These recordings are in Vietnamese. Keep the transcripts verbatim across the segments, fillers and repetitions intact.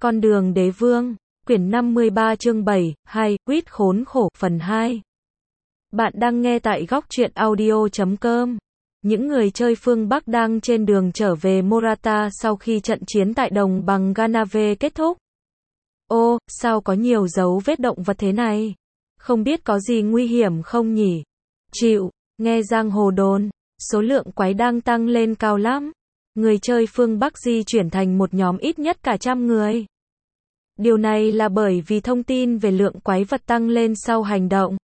Con đường đế vương, quyển năm mươi ba chương bảy, hai, quýt khốn khổ, phần hai. Bạn đang nghe tại góc truyện audio chấm com. Những người chơi phương Bắc đang trên đường trở về Morata sau khi trận chiến tại đồng bằng Ganave kết thúc. Ô, sao có nhiều dấu vết động vật thế này? Không biết có gì nguy hiểm không nhỉ? Chịu, nghe giang hồ đồn, số lượng quái đang tăng lên cao lắm. Người chơi phương Bắc di chuyển thành một nhóm ít nhất cả trăm người. Điều này là bởi vì thông tin về lượng quái vật tăng lên sau hành động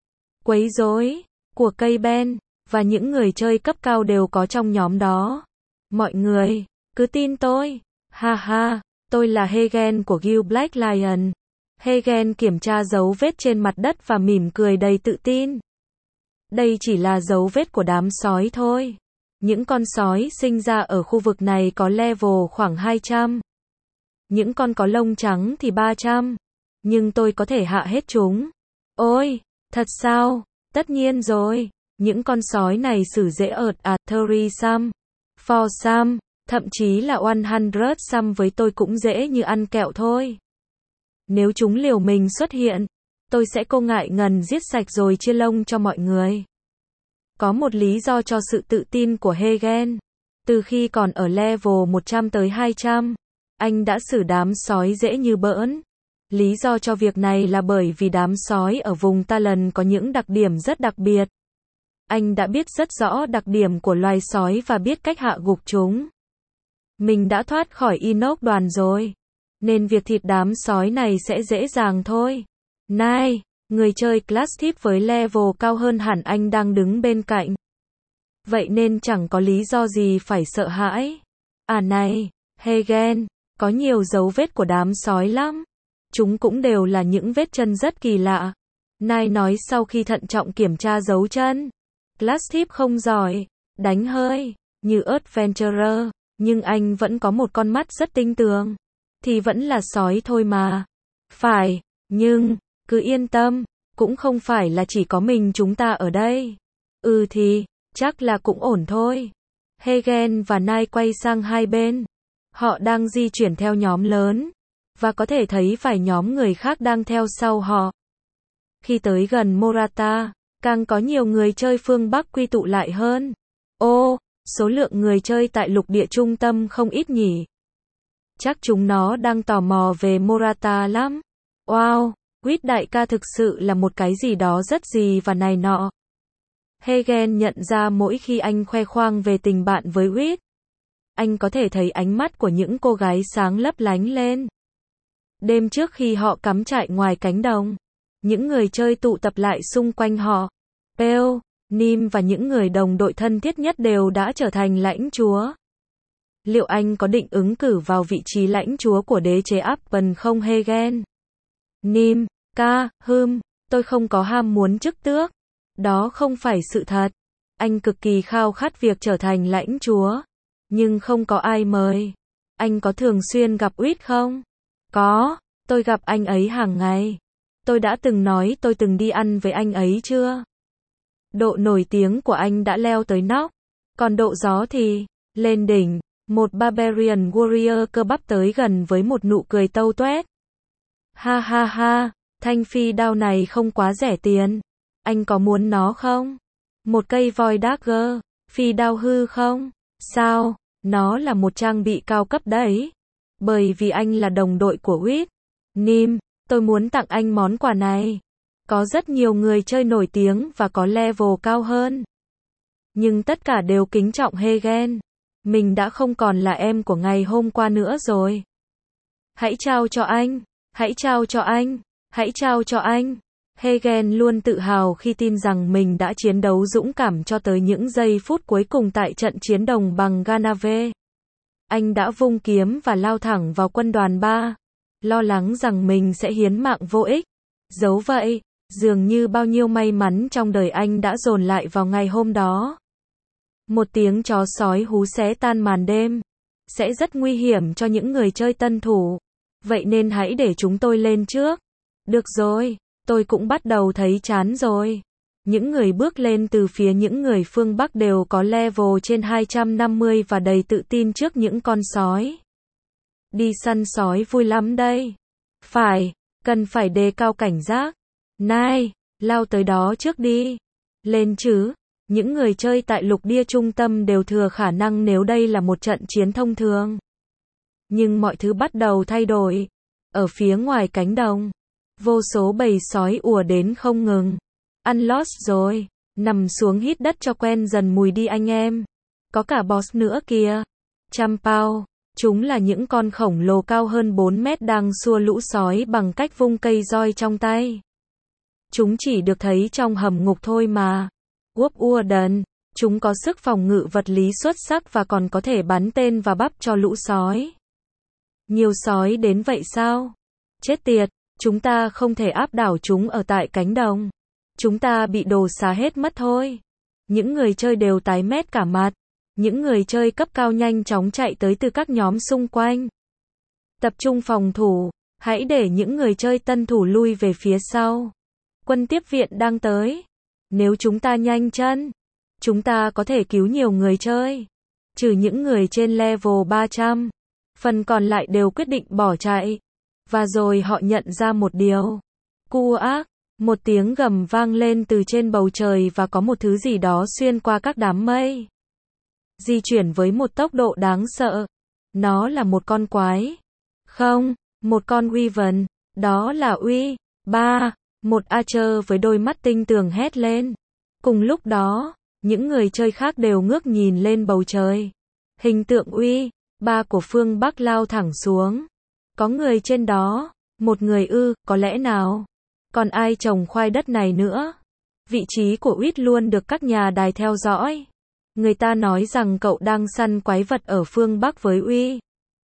quấy rối của cây Ben, và những người chơi cấp cao đều có trong nhóm đó. Mọi người, cứ tin tôi. Ha ha, tôi là Hagen của Guild Black Lion. Hagen kiểm tra dấu vết trên mặt đất và mỉm cười đầy tự tin. Đây chỉ là dấu vết của đám sói thôi. Những con sói sinh ra ở khu vực này có level khoảng hai trăm. Những con có lông trắng thì ba trăm. Nhưng tôi có thể hạ hết chúng. Ôi, thật sao? Tất nhiên rồi. Những con sói này xử dễ ợt à, thirty some, four some, thậm chí là one hundred some với tôi cũng dễ như ăn kẹo thôi. Nếu chúng liều mình xuất hiện, tôi sẽ không ngại ngần giết sạch rồi chia lông cho mọi người. Có một lý do cho sự tự tin của Hagen. Từ khi còn ở level một trăm tới hai trăm, anh đã xử đám sói dễ như bỡn. Lý do cho việc này là bởi vì đám sói ở vùng Talon có những đặc điểm rất đặc biệt. Anh đã biết rất rõ đặc điểm của loài sói và biết cách hạ gục chúng. Mình đã thoát khỏi Inox đoàn rồi, nên việc thịt đám sói này sẽ dễ dàng thôi. Này, người chơi class tip với level cao hơn hẳn anh đang đứng bên cạnh. Vậy nên chẳng có lý do gì phải sợ hãi. À này, Hagen, có nhiều dấu vết của đám sói lắm. Chúng cũng đều là những vết chân rất kỳ lạ. Nai nói sau khi thận trọng kiểm tra dấu chân. Class tip không giỏi, đánh hơi, như Adventurer, nhưng anh vẫn có một con mắt rất tinh tường. Thì vẫn là sói thôi mà. Phải, nhưng, cứ yên tâm, cũng không phải là chỉ có mình chúng ta ở đây. Ừ thì, chắc là cũng ổn thôi. Hagen và Nai quay sang hai bên. Họ đang di chuyển theo nhóm lớn, và có thể thấy vài nhóm người khác đang theo sau họ. Khi tới gần Morata, càng có nhiều người chơi phương Bắc quy tụ lại hơn. Ô, số lượng người chơi tại lục địa trung tâm không ít nhỉ. Chắc chúng nó đang tò mò về Morata lắm. Wow, Quýt đại ca thực sự là một cái gì đó rất gì và này nọ. Hagen nhận ra mỗi khi anh khoe khoang về tình bạn với Quýt, anh có thể thấy ánh mắt của những cô gái sáng lấp lánh lên. Đêm trước khi họ cắm trại ngoài cánh đồng, những người chơi tụ tập lại xung quanh họ. Peo, Nim và những người đồng đội thân thiết nhất đều đã trở thành lãnh chúa. Liệu anh có định ứng cử vào vị trí lãnh chúa của đế chế Appen không Hagen? Nim, ca, hừm, tôi không có ham muốn chức tước. Đó không phải sự thật. Anh cực kỳ khao khát việc trở thành lãnh chúa. Nhưng không có ai mời. Anh có thường xuyên gặp Quýt không? Có, tôi gặp anh ấy hàng ngày. Tôi đã từng nói tôi từng đi ăn với anh ấy chưa? Độ nổi tiếng của anh đã leo tới nóc. Còn độ gió thì, lên đỉnh. Một Barbarian Warrior cơ bắp tới gần với một nụ cười tâu tuét. Ha ha ha, thanh phi đao này không quá rẻ tiền. Anh có muốn nó không? Một cây voi dagger, phi đao hư không? Sao? Nó là một trang bị cao cấp đấy. Bởi vì anh là đồng đội của Quýt. Nim, tôi muốn tặng anh món quà này. Có rất nhiều người chơi nổi tiếng và có level cao hơn. Nhưng tất cả đều kính trọng Hagen. Mình đã không còn là em của ngày hôm qua nữa rồi. Hãy trao cho anh. Hãy trao cho anh. Hãy trao cho anh. Hagen luôn tự hào khi tin rằng mình đã chiến đấu dũng cảm cho tới những giây phút cuối cùng tại trận chiến đồng bằng Ganave. Anh đã vung kiếm và lao thẳng vào quân đoàn ba, lo lắng rằng mình sẽ hiến mạng vô ích. Dẫu vậy, dường như bao nhiêu may mắn trong đời anh đã dồn lại vào ngày hôm đó. Một tiếng chó sói hú xé tan màn đêm, sẽ rất nguy hiểm cho những người chơi tân thủ. Vậy nên hãy để chúng tôi lên trước. Được rồi, tôi cũng bắt đầu thấy chán rồi. Những người bước lên từ phía những người phương Bắc đều có level trên hai trăm năm mươi và đầy tự tin trước những con sói. Đi săn sói vui lắm đây. Phải, cần phải đề cao cảnh giác. Này, lao tới đó trước đi. Lên chứ. Những người chơi tại lục địa trung tâm đều thừa khả năng nếu đây là một trận chiến thông thường. Nhưng mọi thứ bắt đầu thay đổi. Ở phía ngoài cánh đồng, vô số bầy sói ùa đến không ngừng. Ăn lost rồi. Nằm xuống hít đất cho quen dần mùi đi anh em. Có cả boss nữa kìa. Champao. Chúng là những con khổng lồ cao hơn bốn mét đang xua lũ sói bằng cách vung cây roi trong tay. Chúng chỉ được thấy trong hầm ngục thôi mà. Whoop Warden. Chúng có sức phòng ngự vật lý xuất sắc và còn có thể bắn tên và bắp cho lũ sói. Nhiều sói đến vậy sao? Chết tiệt, chúng ta không thể áp đảo chúng ở tại cánh đồng. Chúng ta bị đồ xá hết mất thôi. Những người chơi đều tái mét cả mặt. Những người chơi cấp cao nhanh chóng chạy tới từ các nhóm xung quanh. Tập trung phòng thủ, hãy để những người chơi tân thủ lui về phía sau. Quân tiếp viện đang tới. Nếu chúng ta nhanh chân, chúng ta có thể cứu nhiều người chơi. Trừ những người trên level ba trăm. Phần còn lại đều quyết định bỏ chạy. Và rồi họ nhận ra một điều. Cu ác, một tiếng gầm vang lên từ trên bầu trời và có một thứ gì đó xuyên qua các đám mây. Di chuyển với một tốc độ đáng sợ. Nó là một con quái. Không, một con Wyvern. Đó là Uy. Ba. Một Archer với đôi mắt tinh tường hét lên. Cùng lúc đó, những người chơi khác đều ngước nhìn lên bầu trời. Hình tượng Uy. Ba của phương Bắc lao thẳng xuống. Có người trên đó. Một người ư, có lẽ nào? Còn ai trồng khoai đất này nữa? Vị trí của Uýt luôn được các nhà đài theo dõi. Người ta nói rằng cậu đang săn quái vật ở phương Bắc với Uy.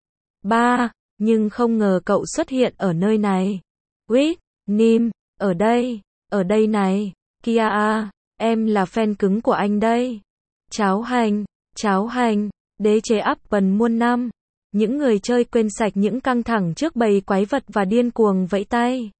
Ba, nhưng không ngờ cậu xuất hiện ở nơi này. Uýt, Nim, ở đây, ở đây này. Kia à, em là fan cứng của anh đây. Cháo hành, cháo hành, đế chế áp bần muôn năm. Những người chơi quên sạch những căng thẳng trước bầy quái vật và điên cuồng vẫy tay.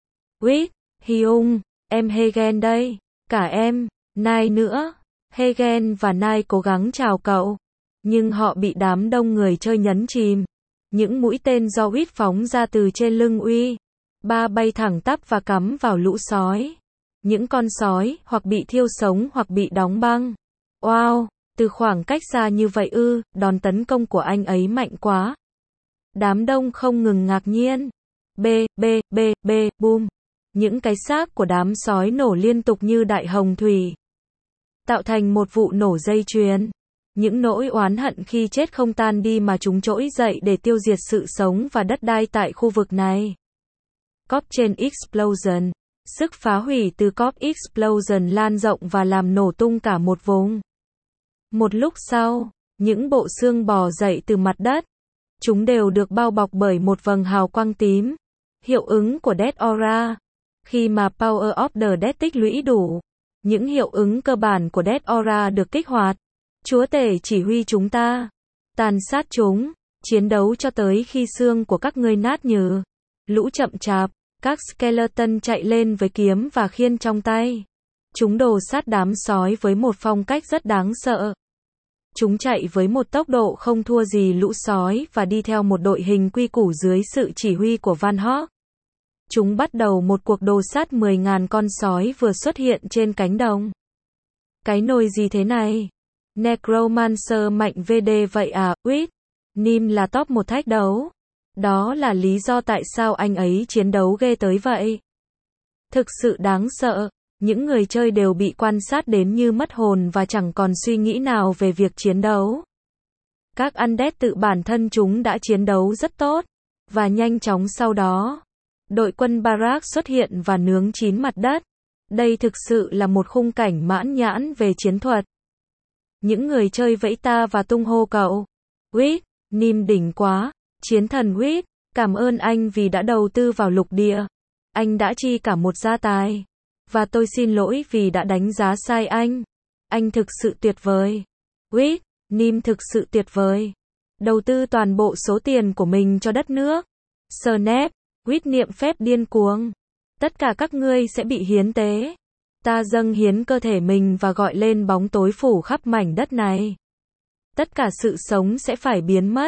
Uýt, Hyung, em Hegen đây. Cả em, Nai nữa. Hegen và Nai cố gắng chào cậu. Nhưng họ bị đám đông người chơi nhấn chìm. Những mũi tên do Uýt phóng ra từ trên lưng Uy. Ba bay thẳng tắp và cắm vào lũ sói. Những con sói, hoặc bị thiêu sống hoặc bị đóng băng. Wow, từ khoảng cách xa như vậy ư, đòn tấn công của anh ấy mạnh quá. Đám đông không ngừng ngạc nhiên. B, B, B, B, boom. Những cái xác của đám sói nổ liên tục như đại hồng thủy. Tạo thành một vụ nổ dây chuyền. Những nỗi oán hận khi chết không tan đi mà chúng trỗi dậy để tiêu diệt sự sống và đất đai tại khu vực này. Corp Chain Explosion. Sức phá hủy từ Corp Explosion lan rộng và làm nổ tung cả một vùng. Một lúc sau, những bộ xương bò dậy từ mặt đất. Chúng đều được bao bọc bởi một vầng hào quang tím. Hiệu ứng của Death Aura. Khi mà Power of the Dead tích lũy đủ, những hiệu ứng cơ bản của Death Aura được kích hoạt. Chúa tể chỉ huy chúng ta. Tàn sát chúng. Chiến đấu cho tới khi xương của các ngươi nát nhừ. Lũ chậm chạp. Các skeleton chạy lên với kiếm và khiên trong tay. Chúng đồ sát đám sói với một phong cách rất đáng sợ. Chúng chạy với một tốc độ không thua gì lũ sói và đi theo một đội hình quy củ dưới sự chỉ huy của Van Hawk. Chúng bắt đầu một cuộc đồ sát mười nghìn con sói vừa xuất hiện trên cánh đồng. Cái nồi gì thế này? Necromancer mạnh vê đê vậy à? Uýt, Nim là top một thách đấu. Đó là lý do tại sao anh ấy chiến đấu ghê tới vậy. Thực sự đáng sợ. Những người chơi đều bị quan sát đến như mất hồn và chẳng còn suy nghĩ nào về việc chiến đấu. Các undead tự bản thân chúng đã chiến đấu rất tốt. Và nhanh chóng sau đó, đội quân Barak xuất hiện và nướng chín mặt đất. Đây thực sự là một khung cảnh mãn nhãn về chiến thuật. Những người chơi vẫy ta và tung hô cậu. Uýt, Nim đỉnh quá. Chiến thần Uýt, cảm ơn anh vì đã đầu tư vào lục địa. Anh đã chi cả một gia tài. Và tôi xin lỗi vì đã đánh giá sai anh. Anh thực sự tuyệt vời. Uýt, Nim thực sự tuyệt vời. Đầu tư toàn bộ số tiền của mình cho đất nước. Snap, Uýt niệm phép điên cuồng. Tất cả các ngươi sẽ bị hiến tế. Ta dâng hiến cơ thể mình và gọi lên bóng tối phủ khắp mảnh đất này. Tất cả sự sống sẽ phải biến mất.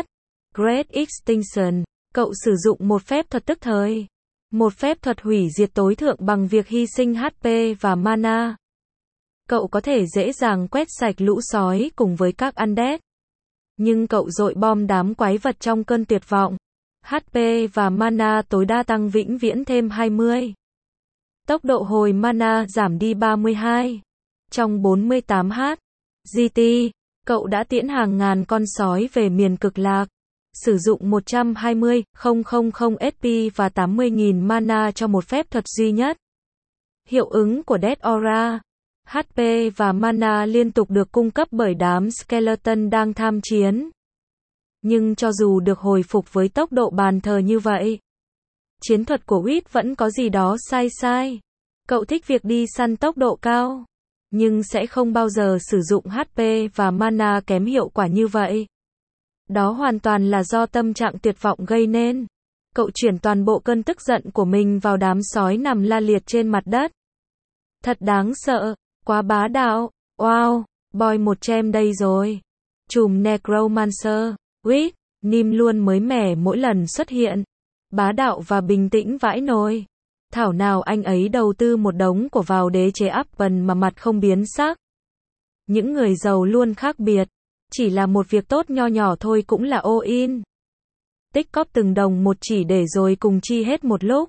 Great Extinction. Cậu sử dụng một phép thuật tức thời. Một phép thuật hủy diệt tối thượng bằng việc hy sinh hát pê và mana. Cậu có thể dễ dàng quét sạch lũ sói cùng với các undead. Nhưng cậu dội bom đám quái vật trong cơn tuyệt vọng. hát pê và mana tối đa tăng vĩnh viễn thêm hai mươi. Tốc độ hồi mana giảm đi ba mươi hai. Trong bốn mươi tám H giê tê, cậu đã tiễn hàng ngàn con sói về miền cực lạc. Sử dụng một trăm hai mươi nghìn ét pê và tám mươi nghìn mana cho một phép thuật duy nhất. Hiệu ứng của Death Aura. hát pê và mana liên tục được cung cấp bởi đám skeleton đang tham chiến. Nhưng cho dù được hồi phục với tốc độ bàn thờ như vậy, chiến thuật của Wit vẫn có gì đó sai sai. Cậu thích việc đi săn tốc độ cao, nhưng sẽ không bao giờ sử dụng hát pê và mana kém hiệu quả như vậy. Đó hoàn toàn là do tâm trạng tuyệt vọng gây nên. Cậu chuyển toàn bộ cơn tức giận của mình vào đám sói nằm la liệt trên mặt đất. Thật đáng sợ, quá bá đạo. Wow, boy một chem đây rồi. Trùm Necromancer, Wit, Nim luôn mới mẻ mỗi lần xuất hiện. Bá đạo và bình tĩnh vãi nồi. Thảo nào anh ấy đầu tư một đống của vào đế chế Upton mà mặt không biến sắc. Những người giàu luôn khác biệt. Chỉ là một việc tốt nho nhỏ thôi cũng là all in. Tích cóp từng đồng một chỉ để rồi cùng chi hết một lúc.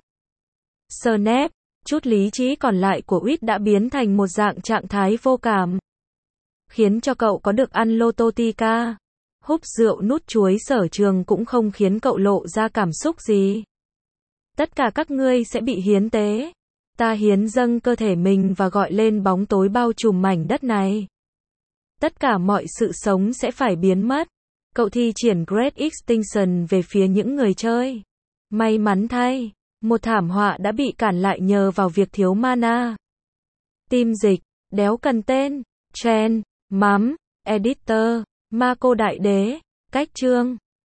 Snap, chút lý trí còn lại của Wit đã biến thành một dạng trạng thái vô cảm. Khiến cho cậu có được ăn lô tô tika. Húp rượu nút chuối sở trường cũng không khiến cậu lộ ra cảm xúc gì. Tất cả các ngươi sẽ bị hiến tế. Ta hiến dâng cơ thể mình và gọi lên bóng tối bao trùm mảnh đất này. Tất cả mọi sự sống sẽ phải biến mất. Cậu thi triển Great Extinction về phía những người chơi. May mắn thay, một thảm họa đã bị cản lại nhờ vào việc thiếu mana. Team dịch, đéo cần tên, trend, mắm, editor, ma cô đại đế, cách chương.